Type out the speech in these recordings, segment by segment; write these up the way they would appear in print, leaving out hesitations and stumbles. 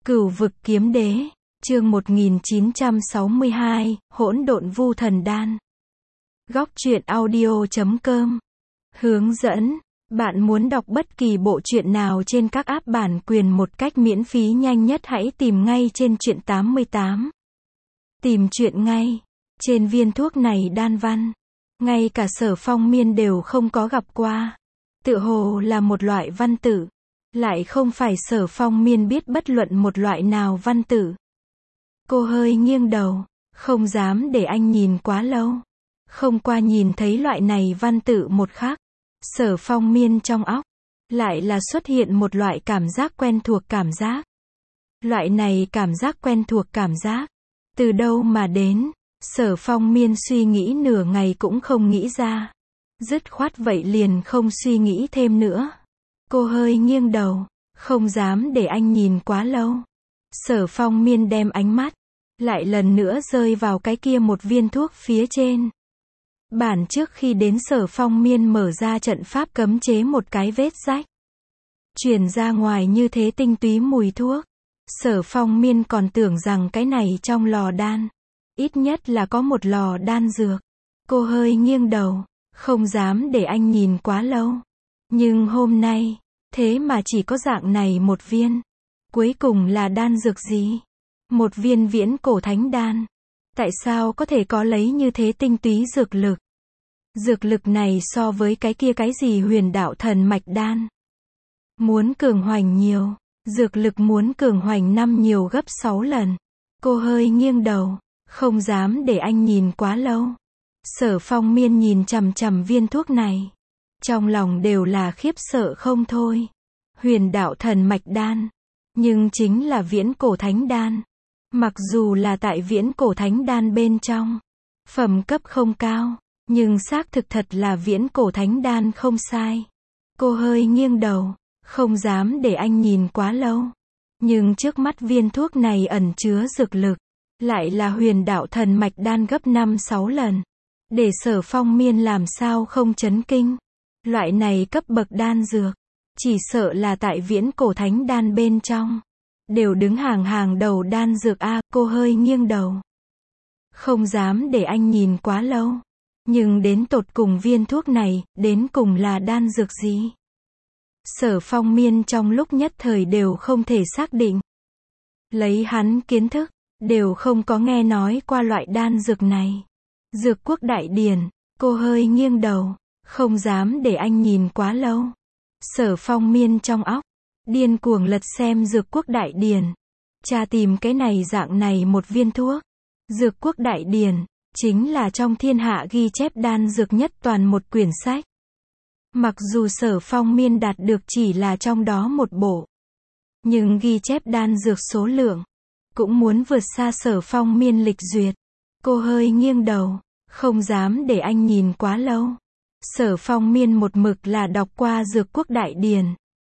Cửu vực kiếm đế, chương 1962, hỗn độn vu thần đan. Góc truyện audio.com. Hướng dẫn, bạn muốn đọc bất kỳ bộ truyện nào trên các app bản quyền một cách miễn phí nhanh nhất hãy tìm ngay trên truyện 88. Tìm truyện ngay. Trên viên thuốc này đan văn, ngay cả Sở Phong Miên đều không có gặp qua. Tựa hồ là một loại văn tự. Lại không phải Sở Phong Miên biết bất luận một loại nào văn tự. Cô hơi nghiêng đầu, không dám để anh nhìn quá lâu. Không qua nhìn thấy loại này văn tự một khắc, Sở Phong Miên trong óc lại là xuất hiện một loại cảm giác quen thuộc cảm giác. Loại này cảm giác quen thuộc cảm giác, từ đâu mà đến, Sở Phong Miên suy nghĩ nửa ngày cũng không nghĩ ra. Dứt khoát vậy liền không suy nghĩ thêm nữa. Cô hơi nghiêng đầu, không dám để anh nhìn quá lâu. Sở Phong Miên đem ánh mắt lại lần nữa rơi vào cái kia một viên thuốc phía trên. Bản trước khi đến Sở Phong Miên mở ra trận pháp cấm chế một cái vết rách, truyền ra ngoài như thế tinh túy mùi thuốc. Sở Phong Miên còn tưởng rằng cái này trong lò đan, ít nhất là có một lò đan dược. Cô hơi nghiêng đầu, không dám để anh nhìn quá lâu. Nhưng hôm nay, thế mà chỉ có dạng này một viên. Cuối cùng là đan dược gì? Một viên viễn cổ thánh đan. Tại sao có thể có lấy như thế tinh túy dược lực? Dược lực này so với cái kia cái gì huyền đạo thần mạch đan, muốn cường hoành nhiều. Dược lực muốn cường hoành 5 nhiều gấp 6 lần. Cô hơi nghiêng đầu, không dám để anh nhìn quá lâu. Sở Phong Miên nhìn chằm chằm viên thuốc này, trong lòng đều là khiếp sợ không thôi. Huyền đạo thần mạch đan, nhưng chính là viễn cổ thánh đan. Mặc dù là tại viễn cổ thánh đan bên trong, phẩm cấp không cao, nhưng xác thực thật là viễn cổ thánh đan không sai. Cô hơi nghiêng đầu, không dám để anh nhìn quá lâu. Nhưng trước mắt viên thuốc này ẩn chứa dược lực, lại là huyền đạo thần mạch đan gấp 5-6 lần. Để Sở Phong Miên làm sao không chấn kinh. Loại này cấp bậc đan dược, chỉ sợ là tại viễn cổ thánh đan bên trong, đều đứng hàng đầu đan dược a. Cô hơi nghiêng đầu, không dám để anh nhìn quá lâu. Nhưng đến tột cùng viên thuốc này, đến cùng là đan dược gì? Sở Phong Miên trong lúc nhất thời đều không thể xác định. Lấy hắn kiến thức, đều không có nghe nói qua loại đan dược này. Dược quốc đại điển. Cô hơi nghiêng đầu, không dám để anh nhìn quá lâu. Sở Phong Miên trong óc điên cuồng lật xem dược quốc đại điển, tra tìm cái này dạng này một viên thuốc. Dược quốc đại điển chính là trong thiên hạ ghi chép đan dược nhất toàn một quyển sách. Mặc dù Sở Phong Miên đạt được chỉ là trong đó một bộ, nhưng ghi chép đan dược số lượng cũng muốn vượt xa Sở Phong Miên lịch duyệt. Cô hơi nghiêng đầu, không dám để anh nhìn quá lâu. Sở Phong Miên một mực là đọc qua dược quốc đại điển,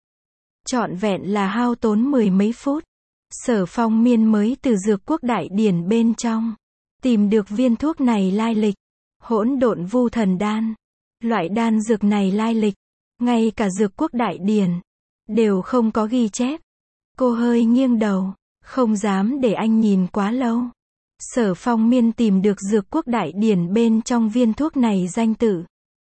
trọn vẹn là hao tốn 10 mấy phút. Sở Phong Miên mới từ dược quốc đại điển bên trong tìm được viên thuốc này lai lịch. Hỗn độn vu thần đan. Loại đan dược này lai lịch, ngay cả dược quốc đại điển đều không có ghi chép. Cô hơi nghiêng đầu, không dám để anh nhìn quá lâu. Sở Phong Miên tìm được dược quốc đại điển bên trong viên thuốc này danh tự,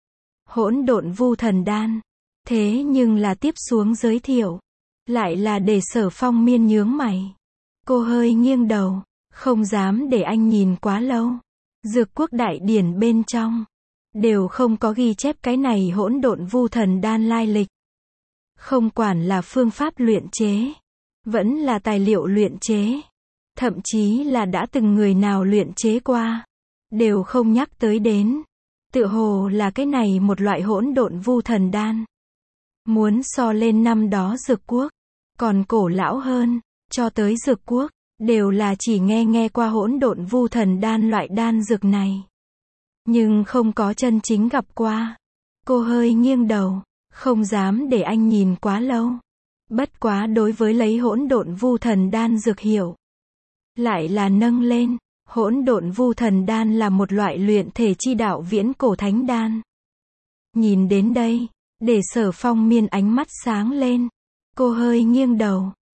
hỗn độn vu thần đan. Thế nhưng là tiếp xuống giới thiệu, lại là để Sở Phong Miên nhướng mày. Cô hơi nghiêng đầu, không dám để anh nhìn quá lâu. Dược quốc đại điển bên trong đều không có ghi chép cái này hỗn độn vu thần đan lai lịch. Không quản là phương pháp luyện chế, vẫn là tài liệu luyện chế, thậm chí là đã từng người nào luyện chế qua, đều không nhắc tới đến. Tựa hồ là cái này một loại hỗn độn vu thần đan, muốn so lên năm đó dược quốc còn cổ lão hơn. Cho tới dược quốc đều là chỉ nghe qua hỗn độn vu thần đan loại đan dược này, nhưng không có chân chính gặp qua. Cô hơi nghiêng đầu, không dám để anh nhìn quá lâu. Bất quá đối với lấy hỗn độn vu thần đan dược hiểu, lại là nâng lên. Hỗn độn vu thần đan là một loại luyện thể chi đạo viễn cổ thánh đan. Nhìn đến đây, để Sở Phong Miên ánh mắt sáng lên. Cô hơi nghiêng đầu,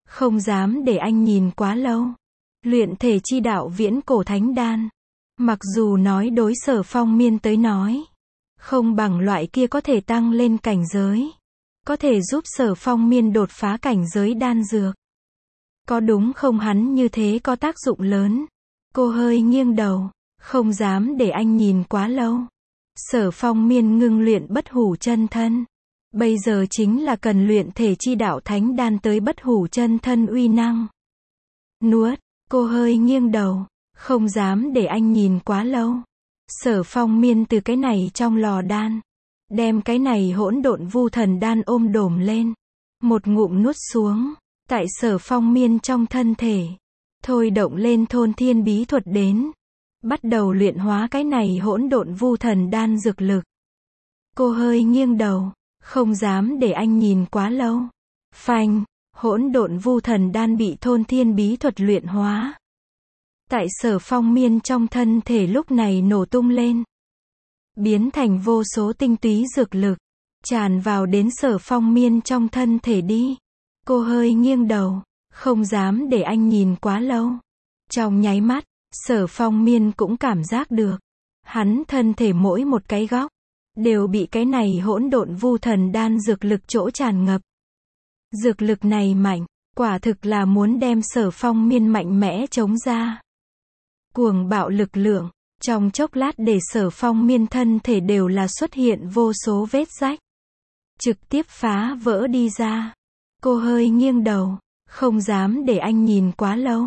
Không dám để anh nhìn quá lâu. Luyện thể chi đạo viễn cổ thánh đan. Mặc dù nói đối Sở Phong Miên tới nói, không bằng loại kia có thể tăng lên cảnh giới, có thể giúp Sở Phong Miên đột phá cảnh giới đan dược. Có đúng không, hắn như thế có tác dụng lớn. Cô hơi nghiêng đầu, không dám để anh nhìn quá lâu. Sở Phong Miên ngưng luyện bất hủ chân thân. Bây giờ chính là cần luyện thể chi đạo thánh đan tới bất hủ chân thân uy năng. Nuốt, cô hơi nghiêng đầu, không dám để anh nhìn quá lâu. Sở Phong Miên từ cái này trong lò đan, đem cái này hỗn độn vu thần đan ôm đồm lên, một ngụm nuốt xuống. Tại Sở Phong Miên trong thân thể, thôi động lên thôn thiên bí thuật đến, bắt đầu luyện hóa cái này hỗn độn vu thần đan dược lực. Cô hơi nghiêng đầu, không dám để anh nhìn quá lâu. Phanh, hỗn độn vu thần đan bị thôn thiên bí thuật luyện hóa. Tại Sở Phong Miên trong thân thể lúc này nổ tung lên, biến thành vô số tinh túy dược lực, tràn vào đến Sở Phong Miên trong thân thể đi. Cô hơi nghiêng đầu, không dám để anh nhìn quá lâu. Trong nháy mắt, Sở Phong Miên cũng cảm giác được, hắn thân thể mỗi một cái góc đều bị cái này hỗn độn vu thần đan dược lực chỗ tràn ngập. Dược lực này mạnh, quả thực là muốn đem Sở Phong Miên mạnh mẽ chống ra. Cuồng bạo lực lượng, trong chốc lát để Sở Phong Miên thân thể đều là xuất hiện vô số vết rách, trực tiếp phá vỡ đi ra. Cô hơi nghiêng đầu, không dám để anh nhìn quá lâu.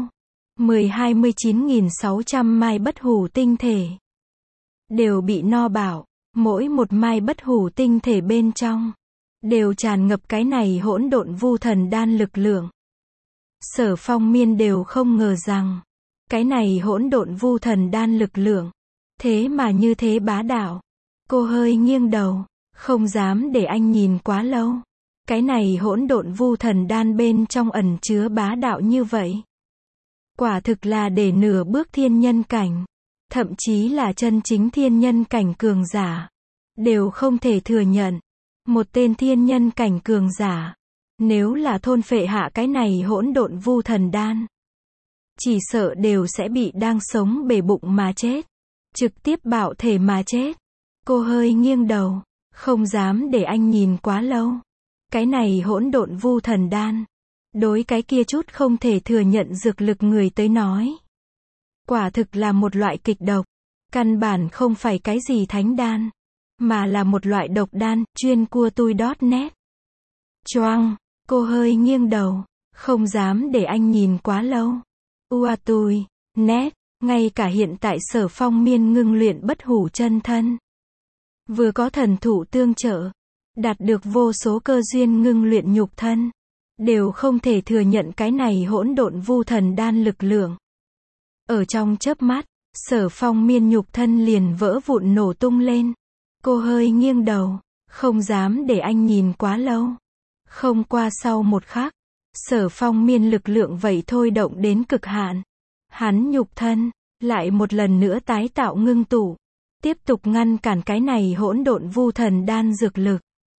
29.600 mai bất hủ tinh thể đều bị no bạo, mỗi một mai bất hủ tinh thể bên trong đều tràn ngập cái này hỗn độn vu thần đan lực lượng. Sở Phong Miên đều không ngờ rằng, cái này hỗn độn vu thần đan lực lượng, thế mà như thế bá đạo. Cô hơi nghiêng đầu, không dám để anh nhìn quá lâu. Cái này hỗn độn vu thần đan bên trong ẩn chứa bá đạo như vậy. Quả thực là để nửa bước thiên nhân cảnh, thậm chí là chân chính thiên nhân cảnh cường giả, đều không thể thừa nhận. Một tên thiên nhân cảnh cường giả, nếu là thôn phệ hạ cái này hỗn độn vu thần đan, chỉ sợ đều sẽ bị đang sống bể bụng mà chết, trực tiếp bạo thể mà chết. Cô hơi nghiêng đầu, không dám để anh nhìn quá lâu. Cái này hỗn độn vu thần đan, đối cái kia chút không thể thừa nhận dược lực người tới nói, quả thực là một loại kịch độc, căn bản không phải cái gì thánh đan, mà là một loại độc đan. Chuyên cua tui.net. Choang, cô hơi nghiêng đầu, không dám để anh nhìn quá lâu. Ua tui, net, ngay cả hiện tại Sở Phong Miên ngưng luyện bất hủ chân thân, vừa có thần thụ tương trợ, đạt được vô số cơ duyên ngưng luyện nhục thân, đều không thể thừa nhận cái này hỗn độn vu thần đan lực lượng. Ở trong chớp mắt, Sở Phong Miên nhục thân liền vỡ vụn nổ tung lên. Cô hơi nghiêng đầu, không dám để anh nhìn quá lâu. Không qua sau một khắc, Sở Phong Miên lực lượng vậy thôi động đến cực hạn. Hắn nhục thân lại một lần nữa tái tạo ngưng tụ, tiếp tục ngăn cản cái này hỗn độn vu thần đan dược lực.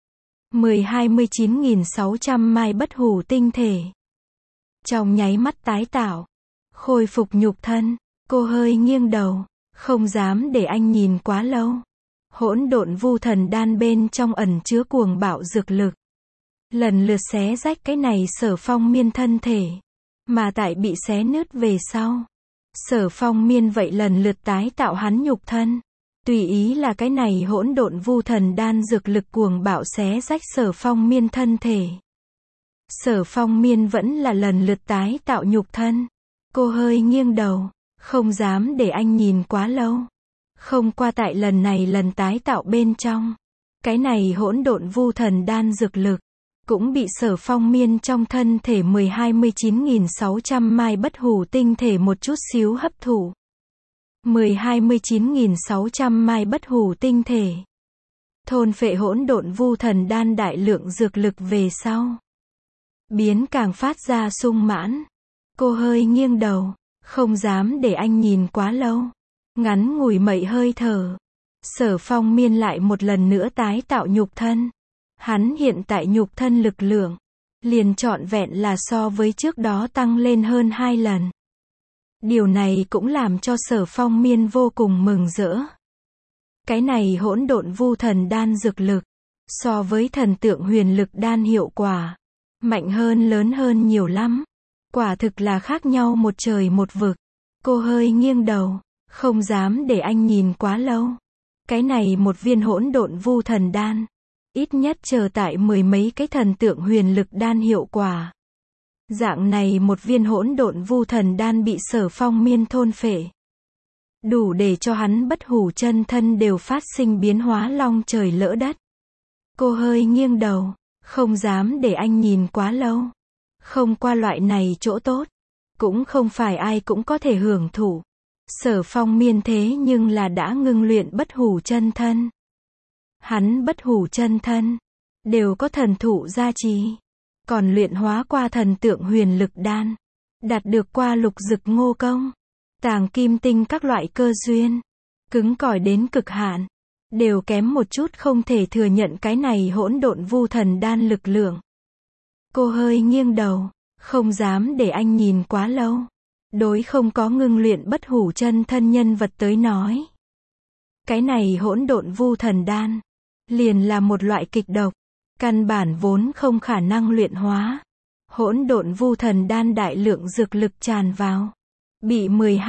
29.600 mai bất hủ tinh thể trong nháy mắt tái tạo, khôi phục nhục thân. Cô hơi nghiêng đầu, không dám để anh nhìn quá lâu. Hỗn độn vu thần đan bên trong ẩn chứa cuồng bạo dược lực, lần lượt xé rách cái này Sở Phong Miên thân thể, mà tại bị xé nứt về sau, Sở Phong Miên vậy lần lượt tái tạo hắn nhục thân. Tùy ý là cái này hỗn độn vu thần đan dược lực cuồng bạo xé rách Sở Phong Miên thân thể. Sở Phong Miên vẫn là lần lượt tái tạo nhục thân. Cô hơi nghiêng đầu, không dám để anh nhìn quá lâu. Không qua tại lần này lần tái tạo bên trong, cái này hỗn độn vu thần đan dược lực cũng bị Sở Phong Miên trong thân thể 29.600 mai bất hủ tinh thể một chút xíu hấp thụ. 29.600 mai bất hủ tinh thể thôn phệ hỗn độn vu thần đan đại lượng dược lực về sau, biến càng phát ra sung mãn. Cô hơi nghiêng đầu, không dám để anh nhìn quá lâu. Ngắn ngủi mấy hơi thở, Sở Phong Miên lại một lần nữa tái tạo nhục thân. Hắn hiện tại nhục thân lực lượng liền trọn vẹn là so với trước đó tăng lên hơn 2 lần. Điều này cũng làm cho Sở Phong Miên vô cùng mừng rỡ. Cái này hỗn độn vu thần đan dược lực, so với thần tượng huyền lực đan hiệu quả, mạnh hơn lớn hơn nhiều lắm. Quả thực là khác nhau một trời một vực. Cô hơi nghiêng đầu, không dám để anh nhìn quá lâu. Cái này một viên hỗn độn vu thần đan, ít nhất chờ tại 10 mấy cái thần tượng huyền lực đan hiệu quả. Dạng này một viên hỗn độn vu thần đan bị Sở Phong Miên thôn phệ, đủ để cho hắn bất hủ chân thân đều phát sinh biến hóa long trời lỡ đất. Cô hơi nghiêng đầu, không dám để anh nhìn quá lâu. Không qua loại này chỗ tốt, cũng không phải ai cũng có thể hưởng thụ. Sở Phong Miên thế nhưng là đã ngưng luyện bất hủ chân thân. Hắn bất hủ chân thân, đều có thần thụ gia trì. Còn luyện hóa qua thần tượng huyền lực đan, đạt được qua lục dực ngô công, tàng kim tinh các loại cơ duyên, cứng cỏi đến cực hạn, đều kém một chút không thể thừa nhận cái này hỗn độn vu thần đan lực lượng. Cô hơi nghiêng đầu, không dám để anh nhìn quá lâu. Đối không có ngưng luyện bất hủ chân thân nhân vật tới nói, cái này hỗn độn vu thần đan, liền là một loại kịch độc, căn bản vốn không khả năng luyện hóa. Hỗn độn vu thần đan đại lượng dược lực tràn vào, bị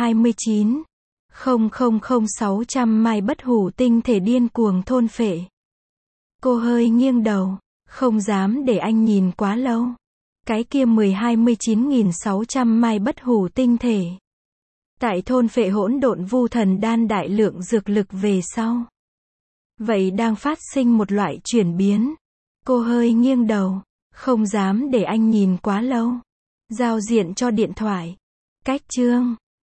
10-29,000-600 mai bất hủ tinh thể điên cuồng thôn phệ. Cô hơi nghiêng đầu, không dám để anh nhìn quá lâu. Cái kia 10-29.600 mai bất hủ tinh thể, tại thôn phệ hỗn độn vu thần đan đại lượng dược lực về sau, vậy đang phát sinh một loại chuyển biến. Cô hơi nghiêng đầu, không dám để anh nhìn quá lâu. Giao diện cho điện thoại. Cách chương